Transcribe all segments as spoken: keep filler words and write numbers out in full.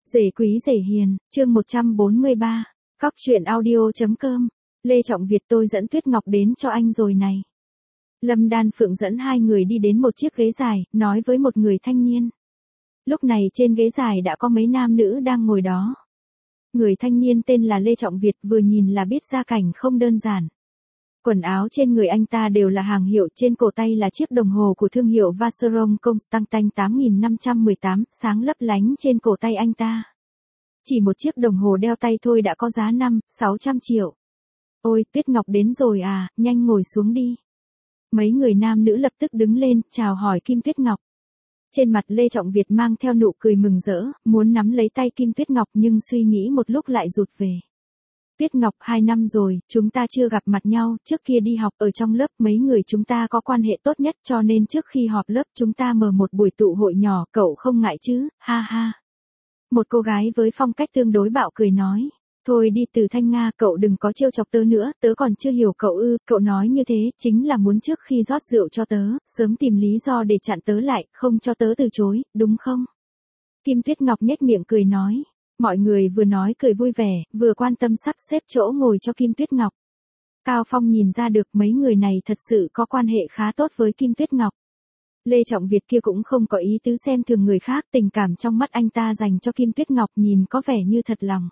Rể quý rể hiền, chương một trăm bốn mươi ba, Cóc truyện audio.com, Lê Trọng Việt tôi dẫn Tuyết Ngọc đến cho anh rồi này. Lâm Đan Phượng dẫn hai người đi đến một chiếc ghế dài, nói với một người thanh niên. Lúc này trên ghế dài đã có mấy nam nữ đang ngồi đó. Người thanh niên tên là Lê Trọng Việt, vừa nhìn là biết gia cảnh không đơn giản. Quần áo trên người anh ta đều là hàng hiệu, trên cổ tay là chiếc đồng hồ của thương hiệu Vacheron Constantin tám nghìn năm trăm mười tám, sáng lấp lánh trên cổ tay anh ta. Chỉ một chiếc đồng hồ đeo tay thôi đã có giá năm, sáu trăm triệu. Ôi, Tuyết Ngọc đến rồi à, nhanh ngồi xuống đi. Mấy người nam nữ lập tức đứng lên, chào hỏi Kim Tuyết Ngọc. Trên mặt Lê Trọng Việt mang theo nụ cười mừng rỡ, muốn nắm lấy tay Kim Tuyết Ngọc nhưng suy nghĩ một lúc lại rụt về. Tuyết Ngọc, hai năm rồi, chúng ta chưa gặp mặt nhau, trước kia đi học ở trong lớp mấy người chúng ta có quan hệ tốt nhất cho nên trước khi họp lớp chúng ta mở một buổi tụ hội nhỏ, cậu không ngại chứ, ha ha. Một cô gái với phong cách tương đối bạo cười nói, thôi đi Từ Thanh Nga, cậu đừng có trêu chọc tớ nữa, tớ còn chưa hiểu cậu ư, cậu nói như thế, chính là muốn trước khi rót rượu cho tớ, sớm tìm lý do để chặn tớ lại, không cho tớ từ chối, đúng không? Kim Tuyết Ngọc nhếch miệng cười nói. Mọi người vừa nói cười vui vẻ, vừa quan tâm sắp xếp chỗ ngồi cho Kim Tuyết Ngọc. Cao Phong nhìn ra được mấy người này thật sự có quan hệ khá tốt với Kim Tuyết Ngọc. Lê Trọng Việt kia cũng không có ý tứ xem thường người khác, tình cảm trong mắt anh ta dành cho Kim Tuyết Ngọc nhìn có vẻ như thật lòng.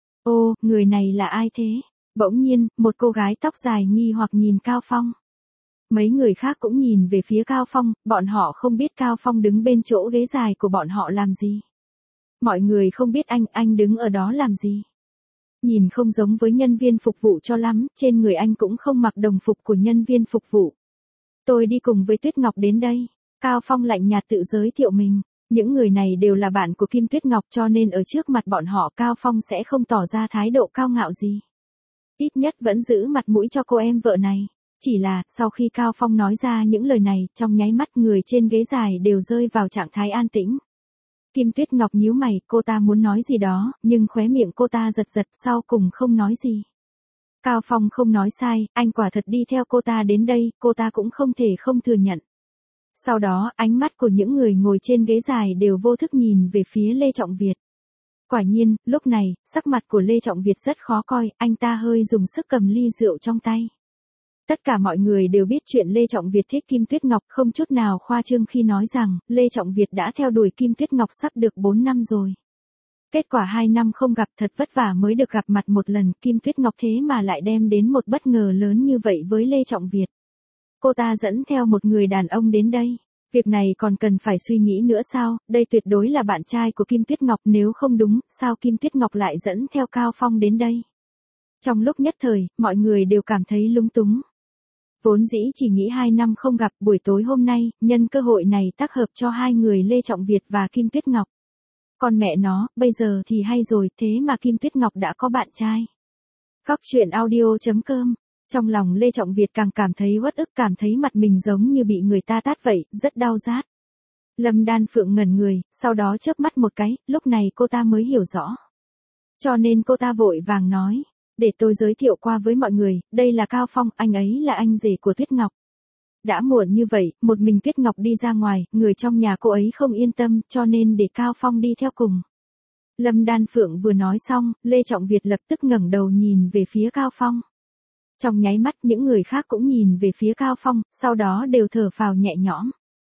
Ô, người này là ai thế? Bỗng nhiên, một cô gái tóc dài nghi hoặc nhìn Cao Phong. Mấy người khác cũng nhìn về phía Cao Phong, bọn họ không biết Cao Phong đứng bên chỗ ghế dài của bọn họ làm gì. Mọi người không biết anh, anh đứng ở đó làm gì. Nhìn không giống với nhân viên phục vụ cho lắm, trên người anh cũng không mặc đồng phục của nhân viên phục vụ. Tôi đi cùng với Tuyết Ngọc đến đây. Cao Phong lạnh nhạt tự giới thiệu mình. Những người này đều là bạn của Kim Tuyết Ngọc cho nên ở trước mặt bọn họ Cao Phong sẽ không tỏ ra thái độ cao ngạo gì. Ít nhất vẫn giữ mặt mũi cho cô em vợ này. Chỉ là, sau khi Cao Phong nói ra những lời này, trong nháy mắt người trên ghế dài đều rơi vào trạng thái an tĩnh. Kim Tuyết Ngọc nhíu mày, cô ta muốn nói gì đó, nhưng khóe miệng cô ta giật giật sau cùng không nói gì. Cao Phong không nói sai, anh quả thật đi theo cô ta đến đây, cô ta cũng không thể không thừa nhận. Sau đó, ánh mắt của những người ngồi trên ghế dài đều vô thức nhìn về phía Lê Trọng Việt. Quả nhiên, lúc này, sắc mặt của Lê Trọng Việt rất khó coi, anh ta hơi dùng sức cầm ly rượu trong tay. Tất cả mọi người đều biết chuyện Lê Trọng Việt thích Kim Tuyết Ngọc, không chút nào khoa trương khi nói rằng, Lê Trọng Việt đã theo đuổi Kim Tuyết Ngọc sắp được bốn năm rồi. Kết quả hai năm không gặp thật vất vả mới được gặp mặt một lần, Kim Tuyết Ngọc thế mà lại đem đến một bất ngờ lớn như vậy với Lê Trọng Việt. Cô ta dẫn theo một người đàn ông đến đây. Việc này còn cần phải suy nghĩ nữa sao, đây tuyệt đối là bạn trai của Kim Tuyết Ngọc, nếu không đúng, sao Kim Tuyết Ngọc lại dẫn theo Cao Phong đến đây? Trong lúc nhất thời, mọi người đều cảm thấy lúng túng. Vốn dĩ chỉ nghĩ hai năm không gặp, buổi tối hôm nay, nhân cơ hội này tác hợp cho hai người Lê Trọng Việt và Kim Tuyết Ngọc. Còn mẹ nó, bây giờ thì hay rồi, thế mà Kim Tuyết Ngọc đã có bạn trai. Cóc truyện audio.com. Trong lòng Lê Trọng Việt càng cảm thấy uất ức, cảm thấy mặt mình giống như bị người ta tát vậy, rất đau rát. Lâm Đan Phượng ngẩn người, sau đó chớp mắt một cái, lúc này cô ta mới hiểu rõ. Cho nên cô ta vội vàng nói. Để tôi giới thiệu qua với mọi người, đây là Cao Phong, anh ấy là anh rể của Tuyết Ngọc. Đã muộn như vậy, một mình Tuyết Ngọc đi ra ngoài, người trong nhà cô ấy không yên tâm, cho nên để Cao Phong đi theo cùng. Lâm Đan Phượng vừa nói xong, Lê Trọng Việt lập tức ngẩng đầu nhìn về phía Cao Phong. Trong nháy mắt những người khác cũng nhìn về phía Cao Phong, sau đó đều thở phào nhẹ nhõm.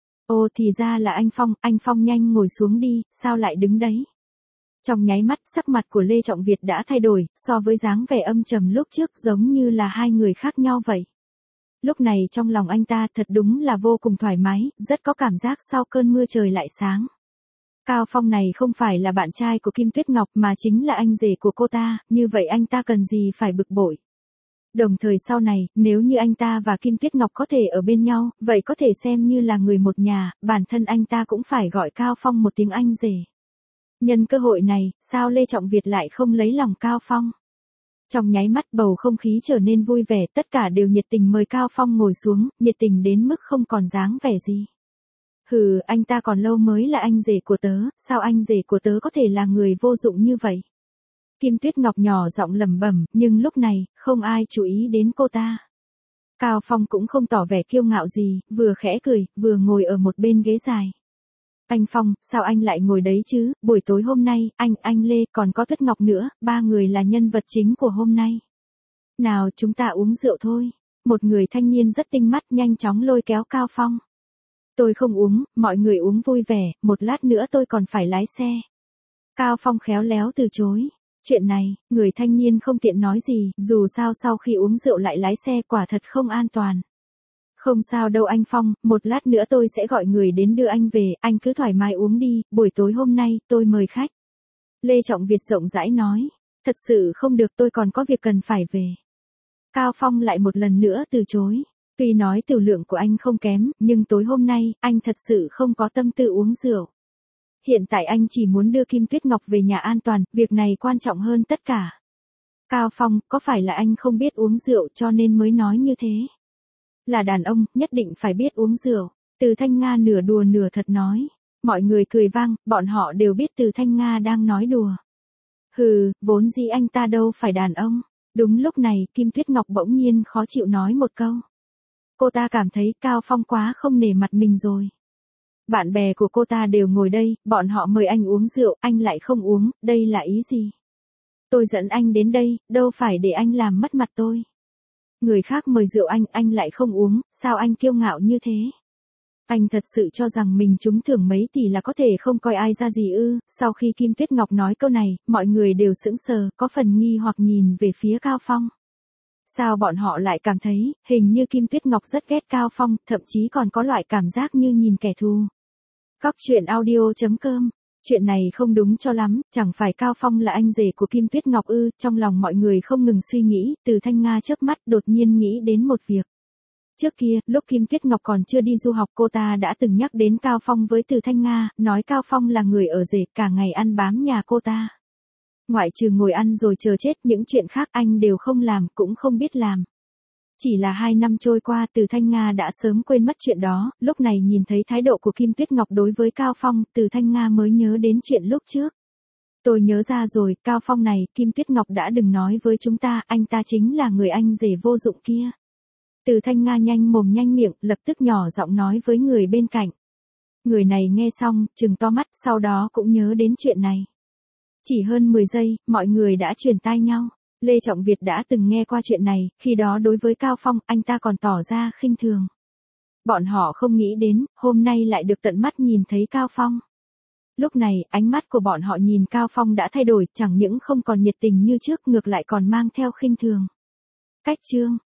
Ô thì ra là anh Phong, anh Phong nhanh ngồi xuống đi, sao lại đứng đấy? Trong nháy mắt sắc mặt của Lê Trọng Việt đã thay đổi, so với dáng vẻ âm trầm lúc trước giống như là hai người khác nhau vậy. Lúc này trong lòng anh ta thật đúng là vô cùng thoải mái, rất có cảm giác sau cơn mưa trời lại sáng. Cao Phong này không phải là bạn trai của Kim Tuyết Ngọc mà chính là anh rể của cô ta, như vậy anh ta cần gì phải bực bội. Đồng thời sau này, nếu như anh ta và Kim Tuyết Ngọc có thể ở bên nhau, vậy có thể xem như là người một nhà, bản thân anh ta cũng phải gọi Cao Phong một tiếng anh rể. Nhân cơ hội này, sao Lê Trọng Việt lại không lấy lòng Cao Phong? Trong nháy mắt bầu không khí trở nên vui vẻ, tất cả đều nhiệt tình mời Cao Phong ngồi xuống, nhiệt tình đến mức không còn dáng vẻ gì. Hừ, anh ta còn lâu mới là anh rể của tớ, sao anh rể của tớ có thể là người vô dụng như vậy? Kim Tuyết Ngọc nhỏ giọng lẩm bẩm, nhưng lúc này, không ai chú ý đến cô ta. Cao Phong cũng không tỏ vẻ kiêu ngạo gì, vừa khẽ cười, vừa ngồi ở một bên ghế dài. Anh Phong, sao anh lại ngồi đấy chứ, buổi tối hôm nay, anh, anh Lê, còn có Tuyết Ngọc nữa, ba người là nhân vật chính của hôm nay. Nào chúng ta uống rượu thôi. Một người thanh niên rất tinh mắt nhanh chóng lôi kéo Cao Phong. Tôi không uống, mọi người uống vui vẻ, một lát nữa tôi còn phải lái xe. Cao Phong khéo léo từ chối. Chuyện này, người thanh niên không tiện nói gì, dù sao sau khi uống rượu lại lái xe quả thật không an toàn. Không sao đâu anh Phong, một lát nữa tôi sẽ gọi người đến đưa anh về, anh cứ thoải mái uống đi, buổi tối hôm nay, tôi mời khách. Lê Trọng Việt rộng rãi nói, thật sự không được tôi còn có việc cần phải về. Cao Phong lại một lần nữa từ chối. Tuy nói tiểu lượng của anh không kém, nhưng tối hôm nay, anh thật sự không có tâm tư uống rượu. Hiện tại anh chỉ muốn đưa Kim Tuyết Ngọc về nhà an toàn, việc này quan trọng hơn tất cả. Cao Phong, có phải là anh không biết uống rượu cho nên mới nói như thế? Là đàn ông, nhất định phải biết uống rượu. Từ Thanh Nga nửa đùa nửa thật nói. Mọi người cười vang, bọn họ đều biết Từ Thanh Nga đang nói đùa. Hừ, vốn dĩ anh ta đâu phải đàn ông. Đúng lúc này, Kim Tuyết Ngọc bỗng nhiên khó chịu nói một câu. Cô ta cảm thấy Cao Phong quá không nể mặt mình rồi. Bạn bè của cô ta đều ngồi đây, bọn họ mời anh uống rượu, anh lại không uống, đây là ý gì? Tôi dẫn anh đến đây, đâu phải để anh làm mất mặt tôi. Người khác mời rượu anh, anh lại không uống, sao anh kiêu ngạo như thế? Anh thật sự cho rằng mình trúng thưởng mấy tỷ là có thể không coi ai ra gì ư? Sau khi Kim Tuyết Ngọc nói câu này, mọi người đều sững sờ, có phần nghi hoặc nhìn về phía Cao Phong. Sao bọn họ lại cảm thấy, hình như Kim Tuyết Ngọc rất ghét Cao Phong, thậm chí còn có loại cảm giác như nhìn kẻ thù. Cóc truyện audio chấm com. Chuyện này không đúng cho lắm, chẳng phải Cao Phong là anh rể của Kim Tuyết Ngọc ư? Trong lòng mọi người không ngừng suy nghĩ, Từ Thanh Nga chớp mắt đột nhiên nghĩ đến một việc. Trước kia, lúc Kim Tuyết Ngọc còn chưa đi du học cô ta đã từng nhắc đến Cao Phong với Từ Thanh Nga, nói Cao Phong là người ở rể, cả ngày ăn bám nhà cô ta. Ngoại trừ ngồi ăn rồi chờ chết, những chuyện khác anh đều không làm, cũng không biết làm. Chỉ là hai năm trôi qua, Từ Thanh Nga đã sớm quên mất chuyện đó, lúc này nhìn thấy thái độ của Kim Tuyết Ngọc đối với Cao Phong, Từ Thanh Nga mới nhớ đến chuyện lúc trước. Tôi nhớ ra rồi, Cao Phong này, Kim Tuyết Ngọc đã đừng nói với chúng ta, anh ta chính là người anh rể vô dụng kia. Từ Thanh Nga nhanh mồm nhanh miệng, lập tức nhỏ giọng nói với người bên cạnh. Người này nghe xong, trừng to mắt, sau đó cũng nhớ đến chuyện này. Chỉ hơn mười giây, mọi người đã chuyển tai nhau. Lê Trọng Việt đã từng nghe qua chuyện này, khi đó đối với Cao Phong, anh ta còn tỏ ra khinh thường. Bọn họ không nghĩ đến, hôm nay lại được tận mắt nhìn thấy Cao Phong. Lúc này, ánh mắt của bọn họ nhìn Cao Phong đã thay đổi, chẳng những không còn nhiệt tình như trước, ngược lại còn mang theo khinh thường. Cách chương